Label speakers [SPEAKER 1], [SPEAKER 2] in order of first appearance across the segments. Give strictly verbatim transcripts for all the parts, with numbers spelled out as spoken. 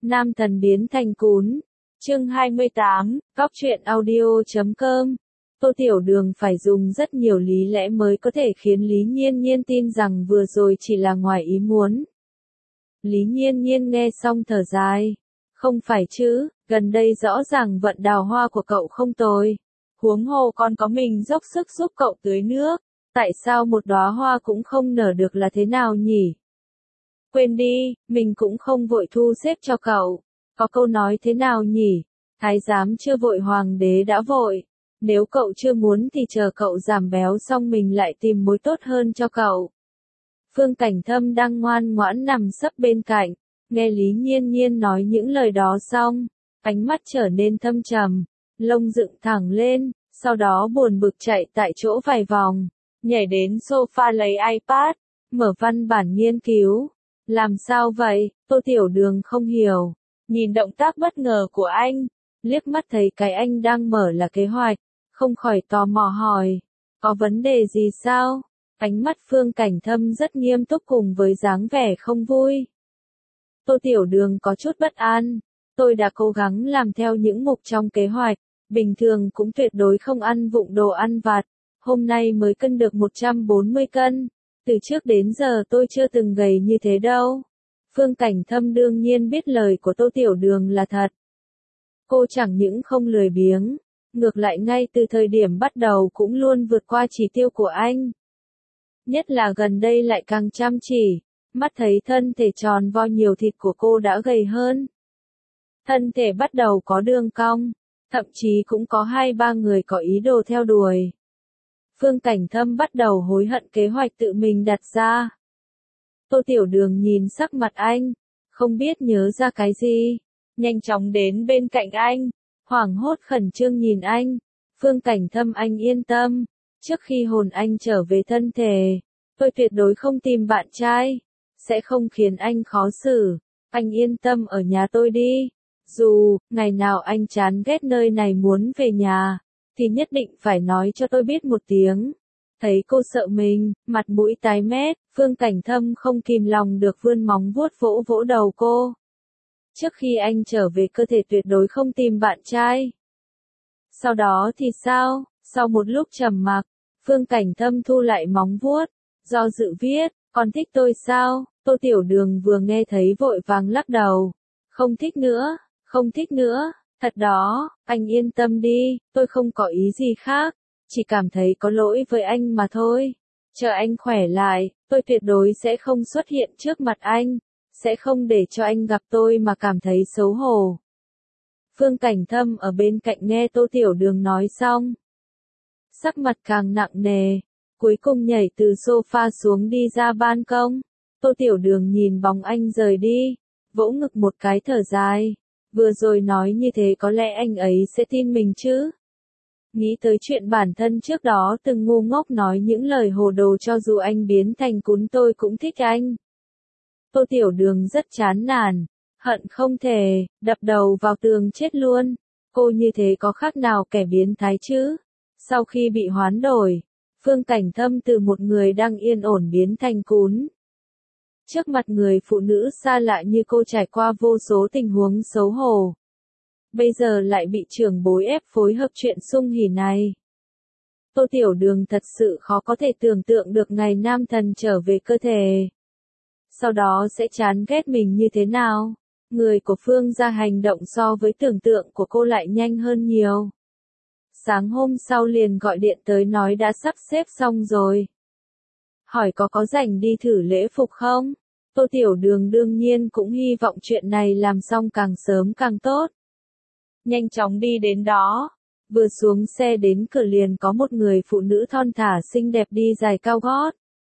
[SPEAKER 1] Nam thần biến thành cún. Chương hai mươi tám, Cóc truyện audio chấm com. Tô Tiểu Đường phải dùng rất nhiều lý lẽ mới có thể khiến Lý Nhiên Nhiên tin rằng vừa rồi chỉ là ngoài ý muốn. Lý Nhiên Nhiên nghe xong thở dài. Không phải chứ, gần đây rõ ràng vận đào hoa của cậu không tồi. Huống hồ còn có mình dốc sức giúp cậu tưới nước. Tại sao một đóa hoa cũng không nở được là thế nào nhỉ? Quên đi, mình cũng không vội thu xếp cho cậu. Có câu nói thế nào nhỉ? Thái giám chưa vội hoàng đế đã vội. Nếu cậu chưa muốn thì chờ cậu giảm béo xong mình lại tìm mối tốt hơn cho cậu. Phương Cảnh Thâm đang ngoan ngoãn nằm sấp bên cạnh, nghe Lý Nhiên Nhiên nói những lời đó xong, ánh mắt trở nên thâm trầm, lông dựng thẳng lên, sau đó buồn bực chạy tại chỗ vài vòng, nhảy đến sofa lấy iPad, mở văn bản nghiên cứu. Làm sao vậy? Tô Tiểu Đường không hiểu, nhìn động tác bất ngờ của anh, liếc mắt thấy cái anh đang mở là kế hoạch, không khỏi tò mò hỏi, có vấn đề gì sao? Ánh mắt Phương Cảnh Thâm rất nghiêm túc cùng với dáng vẻ không vui. Tô Tiểu Đường có chút bất an, tôi đã cố gắng làm theo những mục trong kế hoạch, bình thường cũng tuyệt đối không ăn vụng đồ ăn vặt, hôm nay mới cân được một trăm bốn mươi cân, từ trước đến giờ tôi chưa từng gầy như thế đâu. Phương Cảnh Thâm đương nhiên biết lời của Tô Tiểu Đường là thật. Cô chẳng những không lười biếng, ngược lại ngay từ thời điểm bắt đầu cũng luôn vượt qua chỉ tiêu của anh. Nhất là gần đây lại càng chăm chỉ, mắt thấy thân thể tròn vo nhiều thịt của cô đã gầy hơn. Thân thể bắt đầu có đường cong, thậm chí cũng có hai ba người có ý đồ theo đuổi. Phương Cảnh Thâm bắt đầu hối hận kế hoạch tự mình đặt ra. Tô Tiểu Đường nhìn sắc mặt anh, không biết nhớ ra cái gì, nhanh chóng đến bên cạnh anh, hoảng hốt khẩn trương nhìn anh. Phương Cảnh Thâm, anh yên tâm, trước khi hồn anh trở về thân thể, tôi tuyệt đối không tìm bạn trai, sẽ không khiến anh khó xử, anh yên tâm ở nhà tôi đi. Dù, ngày nào anh chán ghét nơi này muốn về nhà, thì nhất định phải nói cho tôi biết một tiếng. Thấy cô sợ mình, mặt mũi tái mét, Phương Cảnh Thâm không kìm lòng được vươn móng vuốt vỗ vỗ đầu cô. Trước khi anh trở về cơ thể tuyệt đối không tìm bạn trai. Sau đó thì sao? Sau một lúc trầm mặc, Phương Cảnh Thâm thu lại móng vuốt, do dự viết, còn thích tôi sao? Tô Tiểu Đường vừa nghe thấy vội vàng lắc đầu. Không thích nữa, không thích nữa, thật đó, anh yên tâm đi, tôi không có ý gì khác, chỉ cảm thấy có lỗi với anh mà thôi. Chờ anh khỏe lại, tôi tuyệt đối sẽ không xuất hiện trước mặt anh, sẽ không để cho anh gặp tôi mà cảm thấy xấu hổ. Phương Cảnh Thâm ở bên cạnh nghe Tô Tiểu Đường nói xong, sắc mặt càng nặng nề, cuối cùng nhảy từ sofa xuống đi ra ban công. Tô Tiểu Đường nhìn bóng anh rời đi, vỗ ngực một cái thở dài, vừa rồi nói như thế có lẽ anh ấy sẽ tin mình chứ. Nghĩ tới chuyện bản thân trước đó từng ngu ngốc nói những lời hồ đồ cho dù anh biến thành cún tôi cũng thích anh. Tô Tiểu Đường rất chán nản, hận không thể, đập đầu vào tường chết luôn, cô như thế có khác nào kẻ biến thái chứ. Sau khi bị hoán đổi, Phương Cảnh Thâm từ một người đang yên ổn biến thành cún. Trước mặt người phụ nữ xa lạ như cô trải qua vô số tình huống xấu hổ. Bây giờ lại bị trưởng bối ép phối hợp chuyện sung hỉ này. Tô Tiểu Đường thật sự khó có thể tưởng tượng được ngày nam thần trở về cơ thể. Sau đó sẽ chán ghét mình như thế nào. Người của Phương gia hành động so với tưởng tượng của cô lại nhanh hơn nhiều. Sáng hôm sau liền gọi điện tới nói đã sắp xếp xong rồi. Hỏi có có rảnh đi thử lễ phục không? Tô Tiểu Đường đương nhiên cũng hy vọng chuyện này làm xong càng sớm càng tốt. Nhanh chóng đi đến đó, vừa xuống xe đến cửa liền có một người phụ nữ thon thả xinh đẹp đi giày cao gót.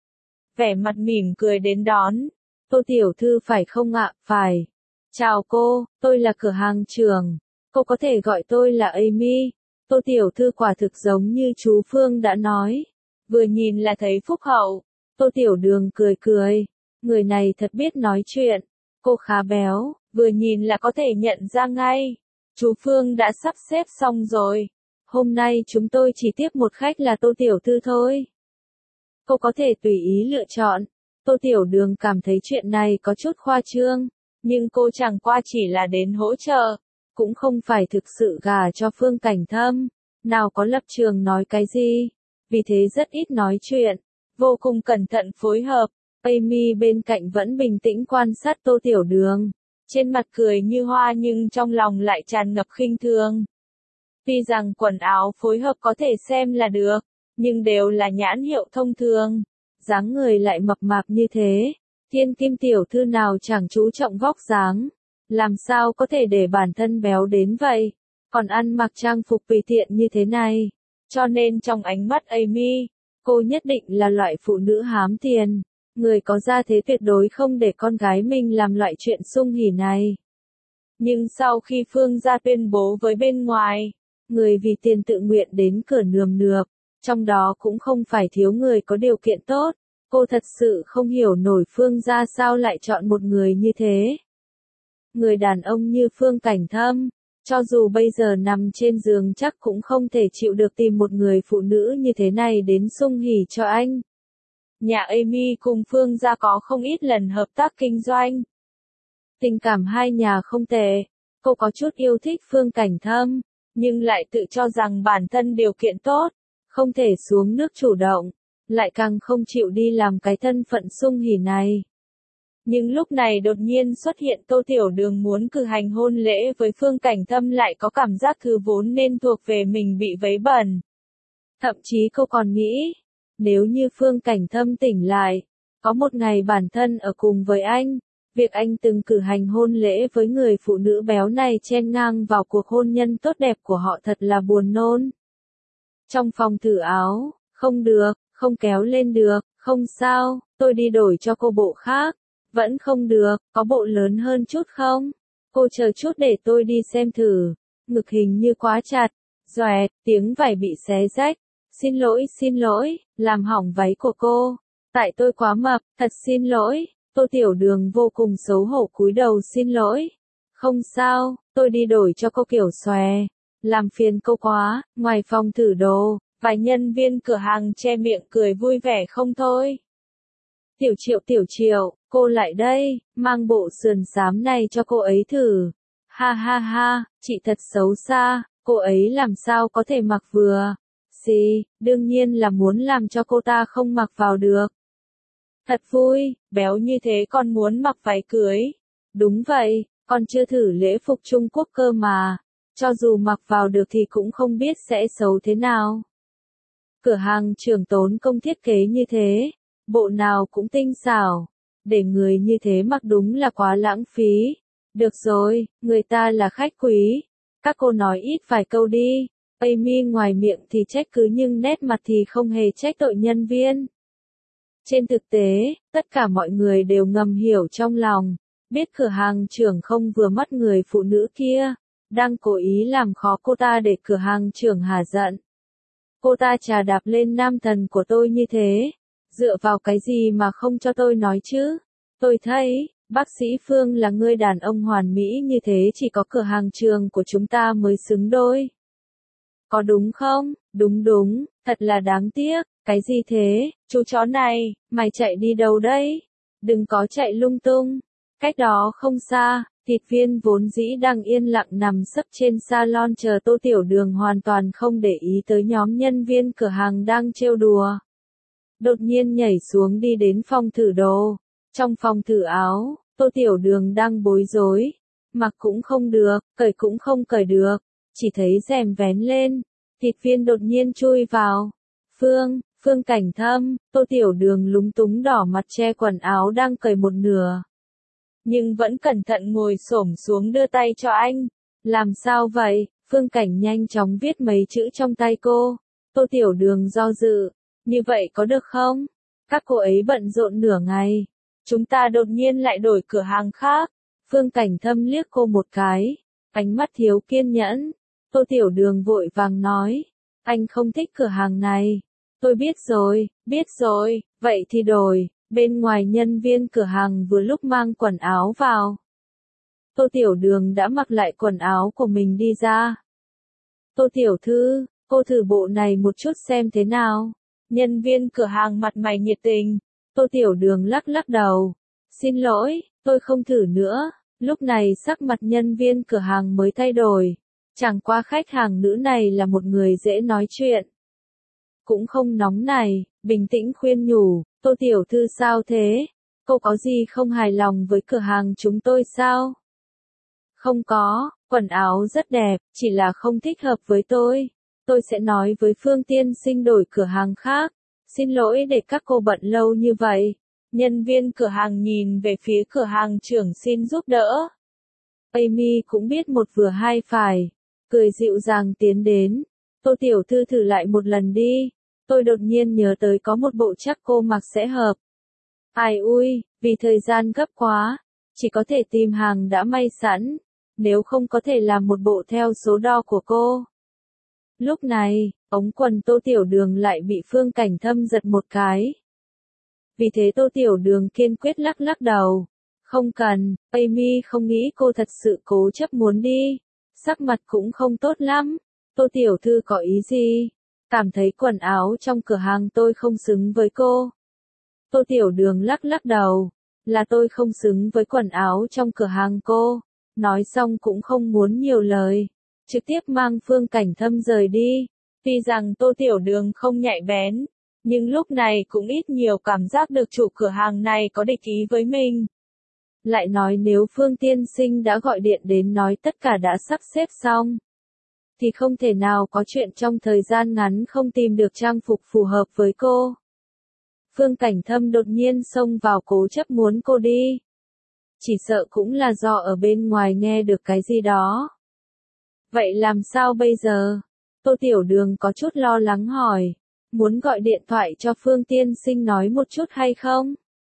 [SPEAKER 1] Vẻ mặt mỉm cười đến đón. Tô Tiểu Thư phải không ạ? Phải. Chào cô, tôi là cửa hàng trưởng. Cô có thể gọi tôi là Amy. Tô Tiểu Thư quả thực giống như chú Phương đã nói. Vừa nhìn là thấy phúc hậu. Tô Tiểu Đường cười cười. Người này thật biết nói chuyện. Cô khá béo, vừa nhìn là có thể nhận ra ngay. Chú Phương đã sắp xếp xong rồi. Hôm nay chúng tôi chỉ tiếp một khách là Tô Tiểu Thư thôi. Cô có thể tùy ý lựa chọn. Tô Tiểu Đường cảm thấy chuyện này có chút khoa trương, Nhưng cô chẳng qua chỉ là đến hỗ trợ, cũng không phải thực sự gả cho Phương Cảnh Thâm, nào có lập trường nói cái gì, vì thế rất ít nói chuyện, vô cùng cẩn thận phối hợp. Amy bên cạnh vẫn bình tĩnh quan sát Tô Tiểu Đường, trên mặt cười như hoa nhưng trong lòng lại tràn ngập khinh thường. Tuy rằng quần áo phối hợp có thể xem là được, nhưng đều là nhãn hiệu thông thường, dáng người lại mập mạp như thế, thiên kim tiểu thư nào chẳng chú trọng vóc dáng, làm sao có thể để bản thân béo đến vậy, còn ăn mặc trang phục tùy tiện như thế này, cho nên trong ánh mắt Amy, cô nhất định là loại phụ nữ hám tiền, người có gia thế tuyệt đối không để con gái mình làm loại chuyện sung hỉ này. Nhưng sau khi Phương gia tuyên bố với bên ngoài, người vì tiền tự nguyện đến cửa nườm nượp, trong đó cũng không phải thiếu người có điều kiện tốt, cô thật sự không hiểu nổi Phương gia sao lại chọn một người như thế. Người đàn ông như Phương Cảnh Thâm, cho dù bây giờ nằm trên giường chắc cũng không thể chịu được tìm một người phụ nữ như thế này đến sung hỉ cho anh. Nhà Amy cùng Phương gia có không ít lần hợp tác kinh doanh. Tình cảm hai nhà không tệ, cô có chút yêu thích Phương Cảnh Thâm, nhưng lại tự cho rằng bản thân điều kiện tốt, không thể xuống nước chủ động, lại càng không chịu đi làm cái thân phận sung hỉ này. Nhưng lúc này đột nhiên xuất hiện Tô Tiểu Đường muốn cử hành hôn lễ với Phương Cảnh Thâm, lại có cảm giác thứ vốn nên thuộc về mình bị vấy bẩn. Thậm chí cô còn nghĩ, nếu như Phương Cảnh Thâm tỉnh lại, có một ngày bản thân ở cùng với anh, việc anh từng cử hành hôn lễ với người phụ nữ béo này chen ngang vào cuộc hôn nhân tốt đẹp của họ thật là buồn nôn. Trong phòng thử áo, không được, không kéo lên được, không sao, tôi đi đổi cho cô bộ khác. Vẫn không được, có bộ lớn hơn chút không? Cô chờ chút để tôi đi xem thử. Ngực hình như quá chặt. Doẹt, tiếng vải bị xé rách. Xin lỗi, xin lỗi, làm hỏng váy của cô. Tại tôi quá mập, thật xin lỗi. Tô Tiểu Đường vô cùng xấu hổ cúi đầu xin lỗi. Không sao, tôi đi đổi cho cô kiểu xòe. Làm phiền cô quá. Ngoài phòng thử đồ, vài nhân viên cửa hàng che miệng cười vui vẻ không thôi. Tiểu Triệu, Tiểu Triệu, cô lại đây, mang bộ sườn xám này cho cô ấy thử. Ha ha ha, chị thật xấu xa, cô ấy làm sao có thể mặc vừa. Xì, đương nhiên là muốn làm cho cô ta không mặc vào được. Thật vui, béo như thế còn muốn mặc váy cưới. Đúng vậy, con chưa thử lễ phục Trung Quốc cơ mà. Cho dù mặc vào được thì cũng không biết sẽ xấu thế nào. Cửa hàng trưởng tốn công thiết kế như thế, bộ nào cũng tinh xảo. Để người như thế mặc đúng là quá lãng phí. Được rồi, người ta là khách quý. Các cô nói ít vài câu đi. Amy ngoài miệng thì trách cứ nhưng nét mặt thì không hề trách tội nhân viên. Trên thực tế, tất cả mọi người đều ngầm hiểu trong lòng. Biết cửa hàng trưởng không vừa mắt người phụ nữ kia. Đang cố ý làm khó cô ta để cửa hàng trưởng hả giận. Cô ta chà đạp lên nam thần của tôi như thế. Dựa vào cái gì mà không cho tôi nói chứ? Tôi thấy, bác sĩ Phương là người đàn ông hoàn mỹ như thế chỉ có cửa hàng trường của chúng ta mới xứng đôi. Có đúng không? Đúng đúng, thật là đáng tiếc. Cái gì thế? Chú chó này, mày chạy đi đâu đấy? Đừng có chạy lung tung. Cách đó không xa, thịt viên vốn dĩ đang yên lặng nằm sấp trên salon chờ Tô Tiểu Đường hoàn toàn không để ý tới nhóm nhân viên cửa hàng đang trêu đùa. Đột nhiên nhảy xuống đi đến phòng thử đồ. Trong phòng thử áo, Tô Tiểu Đường đang bối rối. Mặc cũng không được, cởi cũng không cởi được. Chỉ thấy rèm vén lên. Thịt viên đột nhiên chui vào. Phương, Phương Cảnh Thâm, Tô Tiểu Đường lúng túng đỏ mặt che quần áo đang cởi một nửa. Nhưng vẫn cẩn thận ngồi xổm xuống đưa tay cho anh. Làm sao vậy? Phương Cảnh nhanh chóng viết mấy chữ trong tay cô. Tô Tiểu Đường do dự. Như vậy có được không? Các cô ấy bận rộn nửa ngày. Chúng ta đột nhiên lại đổi cửa hàng khác. Phương Cảnh Thâm liếc cô một cái. Ánh mắt thiếu kiên nhẫn. Tô Tiểu Đường vội vàng nói. Anh không thích cửa hàng này. Tôi biết rồi, biết rồi, vậy thì đổi. Bên ngoài nhân viên cửa hàng vừa lúc mang quần áo vào. Tô Tiểu Đường đã mặc lại quần áo của mình đi ra. Tô Tiểu Thư, cô thử bộ này một chút xem thế nào. Nhân viên cửa hàng mặt mày nhiệt tình. Tô Tiểu Đường lắc lắc đầu. Xin lỗi, tôi không thử nữa. Lúc này sắc mặt nhân viên cửa hàng mới thay đổi. Chẳng qua khách hàng nữ này là một người dễ nói chuyện. Cũng không nóng này, bình tĩnh khuyên nhủ, Tô tiểu thư sao thế? Cô có gì không hài lòng với cửa hàng chúng tôi sao? Không có, quần áo rất đẹp, chỉ là không thích hợp với tôi. Tôi sẽ nói với Phương tiên sinh đổi cửa hàng khác. Xin lỗi để các cô bận lâu như vậy. Nhân viên cửa hàng nhìn về phía cửa hàng trưởng xin giúp đỡ. Amy cũng biết một vừa hai phải. Cười dịu dàng tiến đến. Tô tiểu thư thử lại một lần đi. Tôi đột nhiên nhớ tới có một bộ chắc cô mặc sẽ hợp. Ai ui, vì thời gian gấp quá. Chỉ có thể tìm hàng đã may sẵn. Nếu không có thể làm một bộ theo số đo của cô. Lúc này, ống quần Tô Tiểu Đường lại bị Phương Cảnh Thâm giật một cái. Vì thế Tô Tiểu Đường kiên quyết lắc lắc đầu. Không cần, Amy không nghĩ cô thật sự cố chấp muốn đi. Sắc mặt cũng không tốt lắm. Tô Tiểu Thư có ý gì? Cảm thấy quần áo trong cửa hàng tôi không xứng với cô. Tô Tiểu Đường lắc lắc đầu. Là tôi không xứng với quần áo trong cửa hàng cô. Nói xong cũng không muốn nhiều lời. Trực tiếp mang Phương Cảnh Thâm rời đi. Tuy rằng Tô Tiểu Đường không nhạy bén, nhưng lúc này cũng ít nhiều cảm giác được chủ cửa hàng này có địch ý với mình. Lại nói nếu Phương tiên sinh đã gọi điện đến nói tất cả đã sắp xếp xong, thì không thể nào có chuyện trong thời gian ngắn không tìm được trang phục phù hợp với cô. Phương Cảnh Thâm đột nhiên xông vào cố chấp muốn cô đi. Chỉ sợ cũng là do ở bên ngoài nghe được cái gì đó. Vậy làm sao bây giờ? Tô Tiểu Đường có chút lo lắng hỏi. Muốn gọi điện thoại cho Phương tiên sinh nói một chút hay không?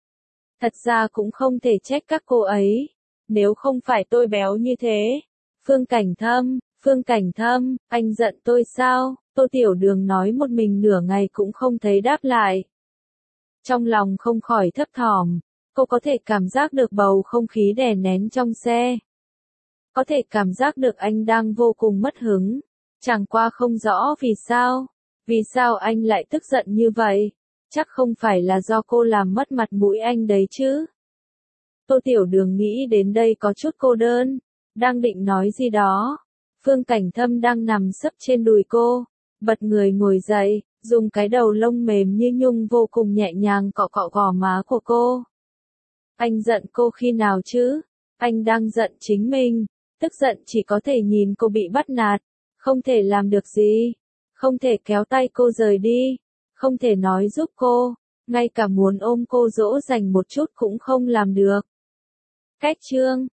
[SPEAKER 1] Thật ra cũng không thể trách các cô ấy. Nếu không phải tôi béo như thế. Phương Cảnh Thâm, Phương Cảnh Thâm, anh giận tôi sao? Tô Tiểu Đường nói một mình nửa ngày cũng không thấy đáp lại. Trong lòng không khỏi thấp thỏm. Cô có thể cảm giác được bầu không khí đè nén trong xe. Có thể cảm giác được anh đang vô cùng mất hứng. Chẳng qua không rõ vì sao. Vì sao anh lại tức giận như vậy? Chắc không phải là do cô làm mất mặt mũi anh đấy chứ. Tô Tiểu Đường nghĩ đến đây có chút cô đơn. Đang định nói gì đó. Phương Cảnh Thâm đang nằm sấp trên đùi cô. Bật người ngồi dậy, dùng cái đầu lông mềm như nhung vô cùng nhẹ nhàng cọ cọ gò má của cô. Anh giận cô khi nào chứ? Anh đang giận chính mình. Tức giận chỉ có thể nhìn cô bị bắt nạt. Không thể làm được gì. Không thể kéo tay cô rời đi. Không thể nói giúp cô. Ngay cả muốn ôm cô dỗ dành một chút cũng không làm được. Cách chương